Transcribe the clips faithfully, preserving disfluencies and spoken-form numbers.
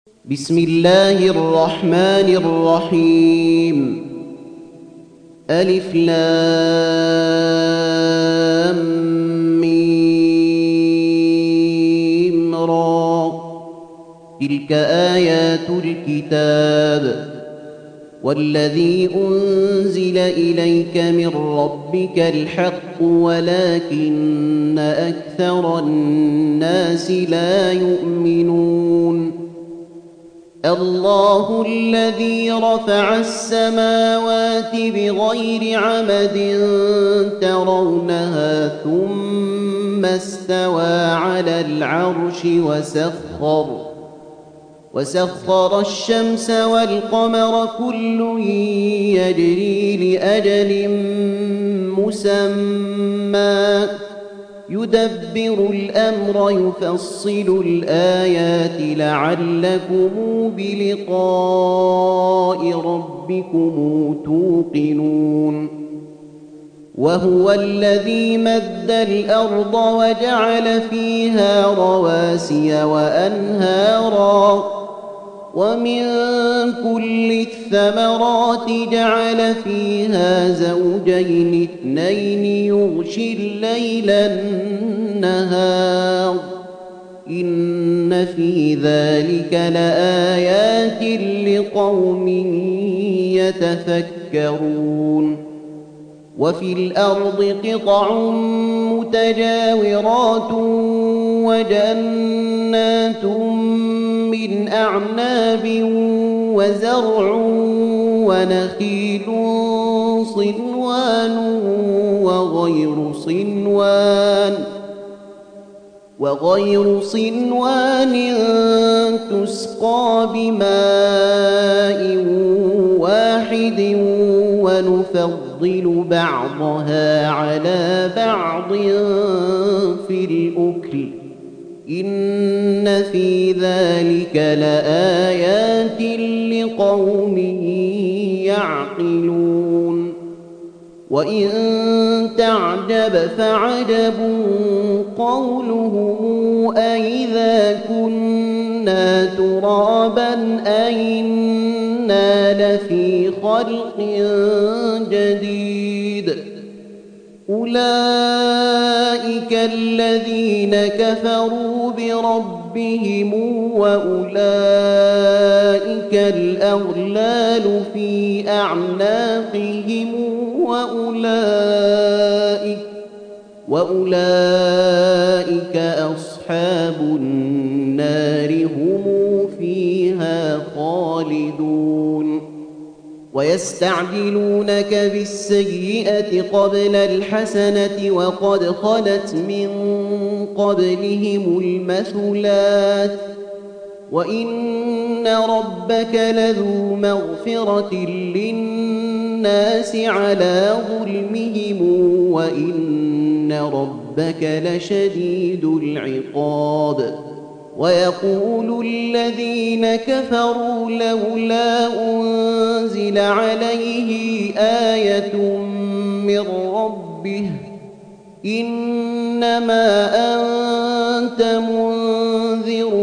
بسم الله الرحمن الرحيم ألف لام ميم را تلك آيات الكتاب والذي أنزل إليك من ربك الحق ولكن أكثر الناس لا يؤمنون الله الذي رفع السماوات بغير عمد ترونها ثم استوى على العرش وسخر وسخر الشمس والقمر كل يجري لأجل مسمى يدبر الأمر يفصل الآيات لعلكم بلقاء ربكم توقنون وهو الذي مد الأرض وجعل فيها رواسي وأنهارا ومن كل الثمرات جعل فيها زوجين اثنين يغشي الليل النهار إن في ذلك لآيات لقوم يتفكرون وفي الأرض قطع متجاورات وجنات من أعناب وزرع ونخيل صنوان وغير صنوان وغير صنوان تسقى بماء واحد ونفضل بعضها على بعض في الأكل إن في ذلك لآيات لقوم يعقلون وإن تعجب فعجب قولهم أإذا كنا ترابا أإنا لفي خلق جديد أولئك الذين كفروا بربهم وأولئك الأغلال في أعناقهم وأولئك وأولئك أصحاب النار هم فيها خالدون ويستعجلونك بالسيئة قبل الحسنة وقد خلت من قبلهم المثلات وإن ربك لذو مغفرة للناس على ظلمهم وإن ربك لشديد العقاب ويقول الذين كفروا لولا أنزل عليه آية من ربه إنما أنت منذر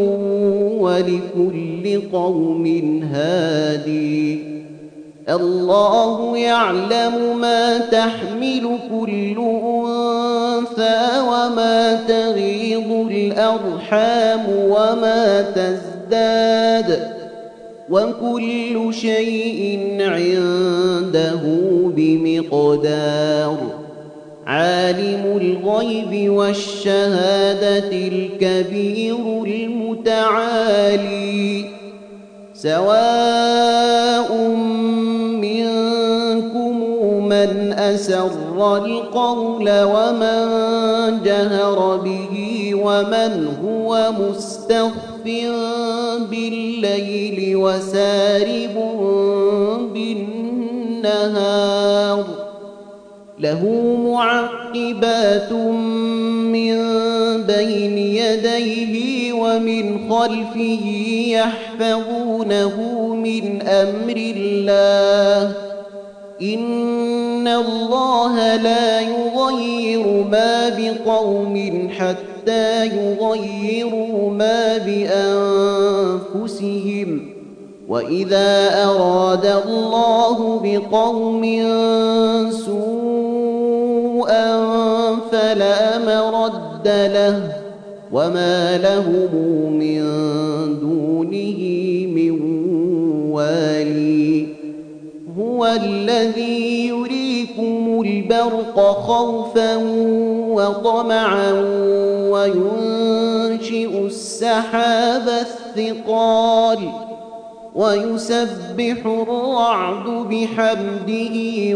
ولكل قوم هادي الله يعلم ما تحمل كل أنثى وما تغيض الأرحام وما تزداد وكل شيء عنده بمقدار عالم الغيب والشهادة الكبير المتعالي سواء منكم من أسر القول ومن جهر به ومن هو مستخف بالليل وسارب بالنهار له معقبات من بين يديه ومن خلفه يحفظونه من أمر الله إن الله لا يغير ما بقوم حتى يغيروا ما بأنفسهم أنفسهم وإذا أراد الله بقوم سوءا فلا مرد له وما لهم من دونه من والي هو الذي يريكم البرق خوفا وطمعا وينشئ السحاب الثقال ويسبح الرعد بحمده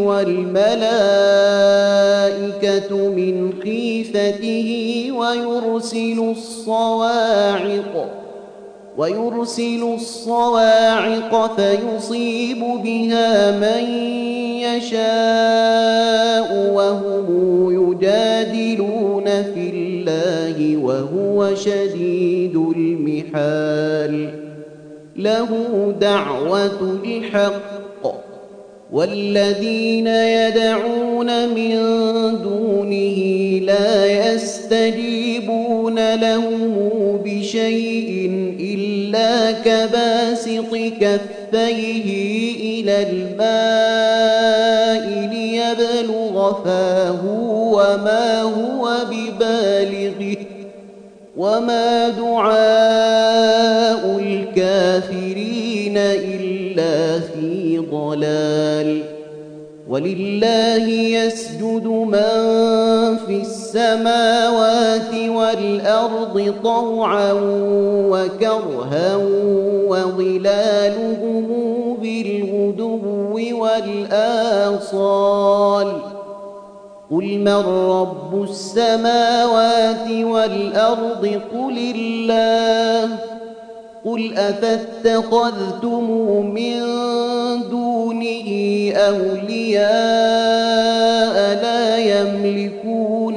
والملائكة من خيفته ويرسل الصواعق ويرسل الصواعق فيصيب بها من يشاء وهم يجادلون في الله وهو شديد المحال له دعوة الحق والذين يدعون من دونه لا يستجيبون لهم بشيء إلا كباسط كفيه إلى الماء ليبلغ فاه وما هو ببالغه وما دعاء الكافرين إلا في ضلال ولله يسجد من في السماوات والأرض طوعا وكرها وظلالهم بالغدو والآصال قل من رب السماوات والأرض قل الله قل أفاتخذتم من دونه أولياء لا يملكون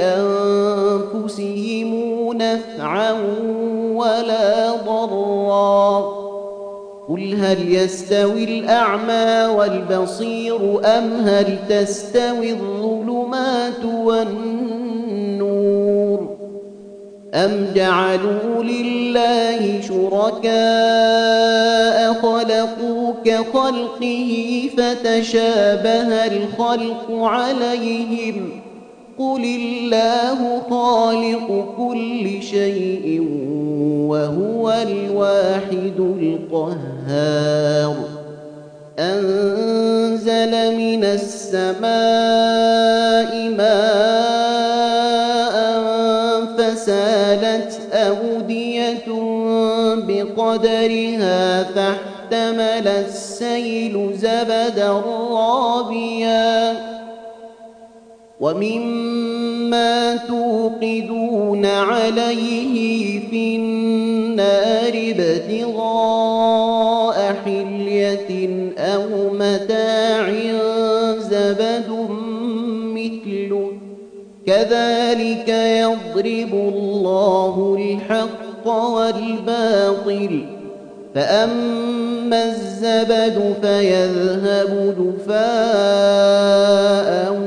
لأنفسهم نفعا ولا ضرا قل هل يستوي الأعمى والبصير أم هل تستوي الظلمات والنور أم جعلوا لله شركاء خلقوا كخلقه فتشابه الخلق عليهم قل الله خالق كل شيء وهو الواحد القهار أنزل من السماء ماء فسالت أودية بقدرها فاحتمل السيل زبدا رابيا ومما توقدون عليه في النار ابتغاء حلية أو متاع زبد مثله كذلك يضرب الله الحق والباطل فأما الزبد فيذهب جفاء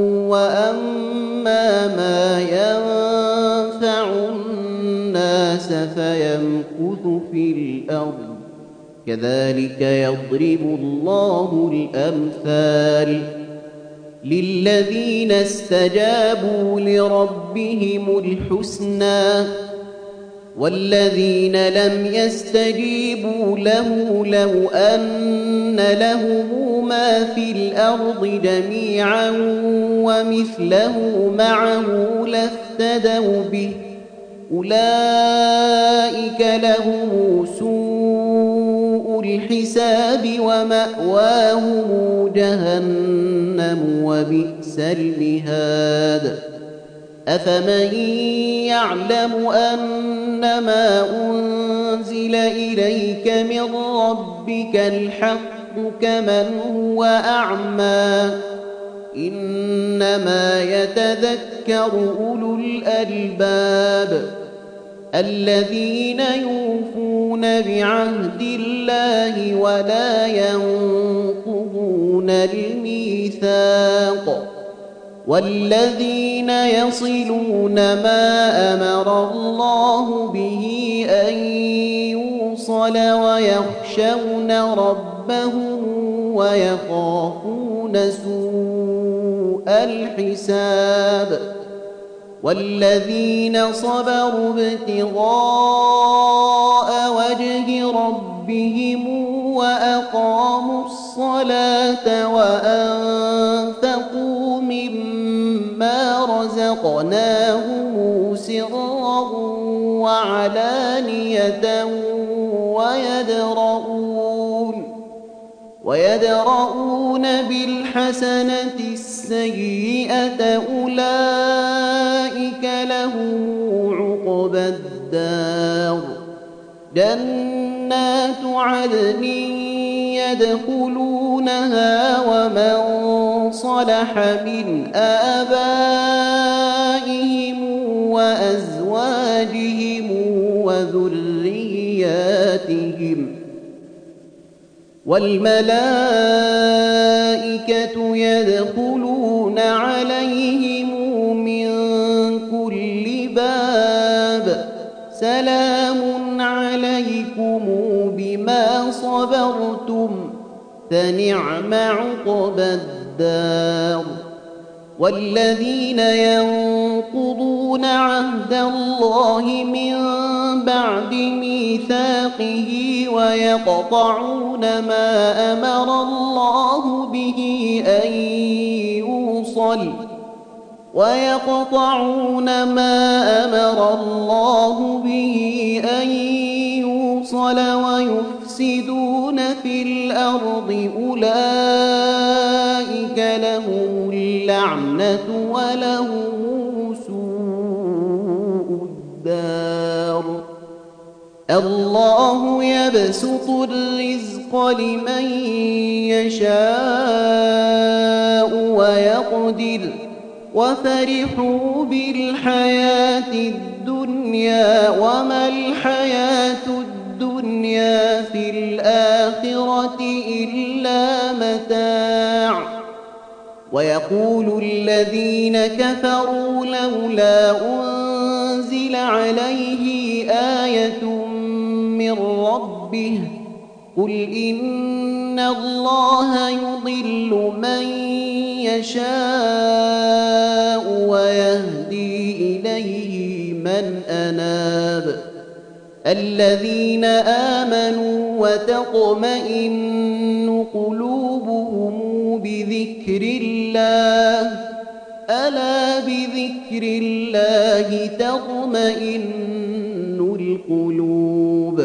وأما ما ينفع الناس فيمكث في الأرض كذلك يضرب الله الأمثال للذين استجابوا لربهم الحسنى والذين لم يستجيبوا له لو أن لهم ما في الأرض جميعا ومثله معه لافتدوا به أولئك لهم سوء الحساب ومأواهم جهنم وبئس المهاد أفمن يعلم أنما أنزل إليك من ربك الحق كمن هو أعمى إنما يتذكر أولو الألباب الذين يوفون بعهد الله ولا ينقضون الميثاق والذين يصلون ما أمر الله به أن يوصل المفصل ويخشون ربهم ويخافون سوء الحساب والذين صبروا ابتغاء وجه ربهم وأقاموا الصلاة وأنفقوا مما رزقناهم سرا وعلانية ويدرؤون ويدرؤون بالحسنة السيئة أولئك لهم عقبى الدار جنات عدن يدخلونها ومن صلح من آبائهم وأزواجهم وذرياتهم والملائكة يدخلون عليهم من كل باب سلام عليكم بما صبرتم فنعم عقبى الدار والذين ينقضون عهد الله من بعد ميثاقه ويقطعون ما أمر الله به أن يوصل ويقطعون ما أمر الله به أن يوصل ويفسدون في الأرض أولئك لهم اللعنة ولهم سوء الدار الله يبسط الرزق لمن يشاء ويقدر وفرحوا بالحياة الدنيا وما الحياة الدنيا في الآخرة إلا متاع ويقول الذين كفروا لولا أنزل عليه آية من ربه قل إن الله يضل من يشاء ويهدي إليه من أناب الذين آمنوا وتطمئن قلوبهم بذكر الله ألا بذكر الله تطمئن القلوب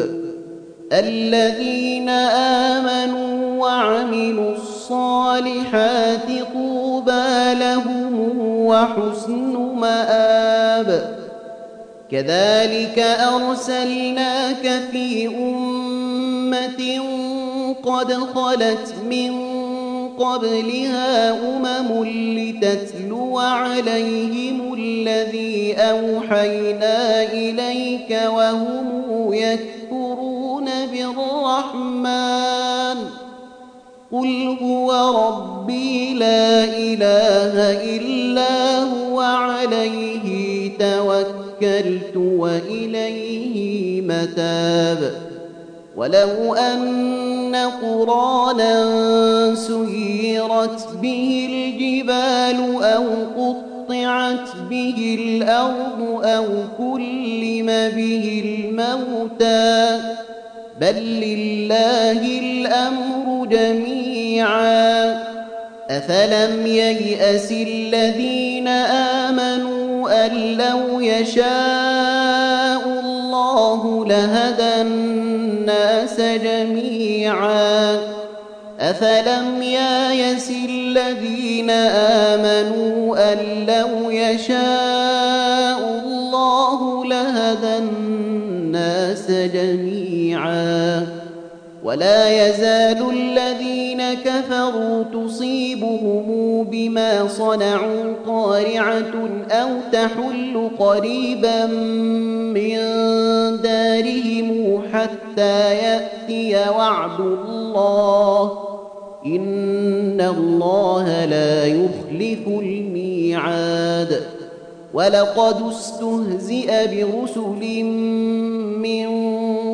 الذين آمنوا وعملوا الصالحات طوبى لهم وحسن مآب كذلك أرسلناك في أمة قد خلت من قبلها أمم لتتلو عليهم الذي أوحينا إليك وهم يكفرون بالرحمن قل هو ربي لا إله إلا هو عليه توكلت وإليه متاب ولو أن قرانا سيرت به الجبال أو قطعت به الأرض أو كلم به الموتى بل لله الأمر جميعا أفلم ييأس الذين آمنوا أن لو يشاء الله لهدى الناس جميعا أفلم ييأس الذين آمنوا أن لو يشاء الله لهدى الناس جميعا ولا يزال الذين كفروا تصيبهم بما صنعوا قارعة أو تحل قريبا من دارهم حتى يأتي وعد الله إن الله لا يخلف الميعاد ولقد استهزئ برسل من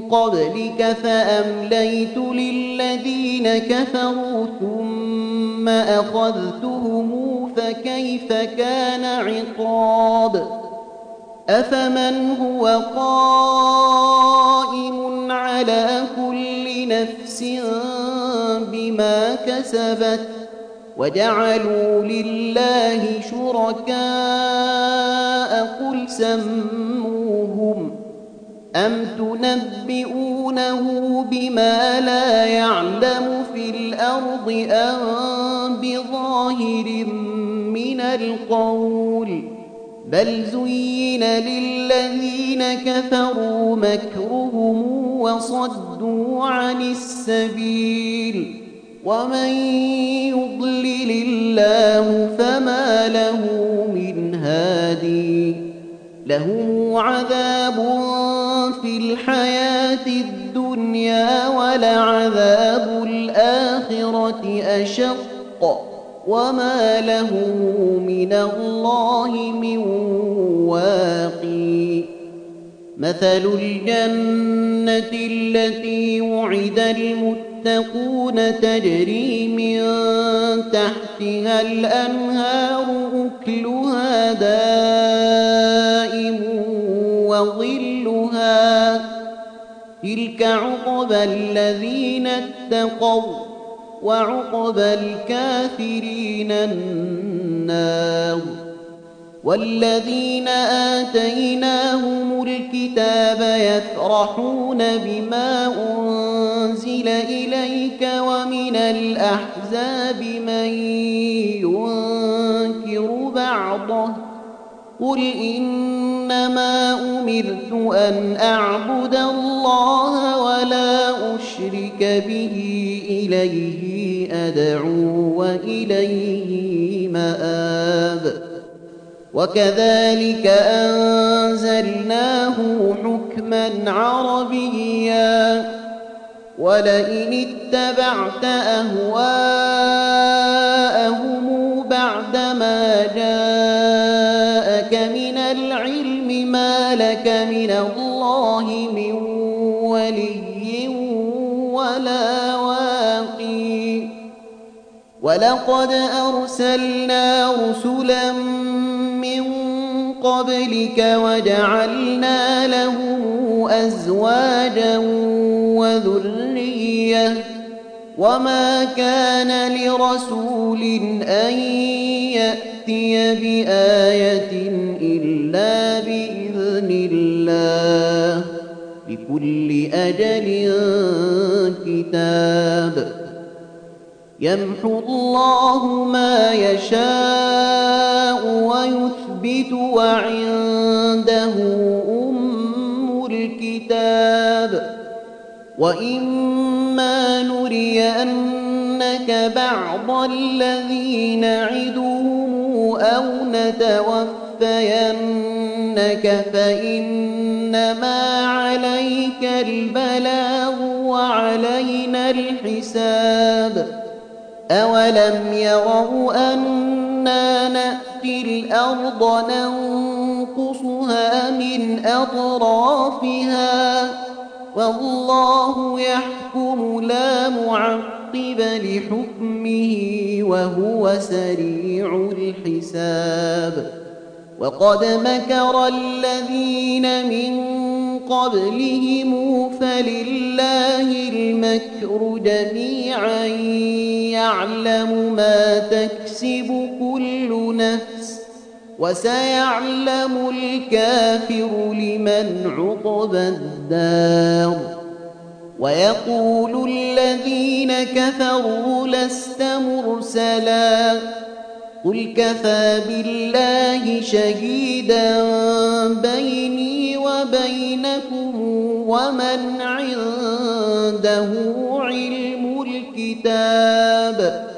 قبلك فأمليت للذين كفروا ثم أخذتهم فكيف كان عقاب أفمن هو قائم على كل نفس بما كسبت وجعلوا لله شركاء قل سموهم أم تنبئونه بما لا يعلم في الأرض أم بظاهر من القول بل زين للذين كفروا مكرهم وصدوا عن السبيل ومن يضلل الله فما له من هادي لهم عذاب في الحياة الدنيا ولعذاب الآخرة أشق وما له من الله من واقي مثل الجنة التي وعد المتقون تجري من تحتها الأنهار أكلها دائم وظلها تلك عقبى الذين اتقوا وعقبى الكافرين النار والذين آتيناهم الكتاب يفرحون بما أنزل إليك ومن الأحزاب من ينكر بعضه قل إنما أمرت أن أعبد الله ولا أشرك به إليه أدعو وإليه مآب وكذلك أنزلناه حكما عربيا ولئن اتبعت أهواءهم بعدما جاءك من العلم ما لك من الله من ولي ولا واقي ولقد أرسلنا رسلا من قبلك وجعلنا لهم أزواجا وذرية وما كان لرسول أن يأتي بآية إلا بإذن الله لكل أجل كتاب يمحو الله ما يشاء ويثبت وعنده أم الكتاب وإما نرينك بعض الذي نعدهم أو نتوفينك فإنما عليك البلاغ وعلينا الحساب أولم يروا أنا نأتي الأرض ننقصها من أطرافها والله يحكم لا معقب لحكمه وهو سريع الحساب وقد مكر الذين من قبلهم فلله المكر جميعا يعلم ما تكسب كل نفس وسيعلم الكافر لمن عقبى الدار ويقول الذين كفروا لست مرسلا قل كفى بالله شهيدا بيني وبينكم ومن عنده علم الكتاب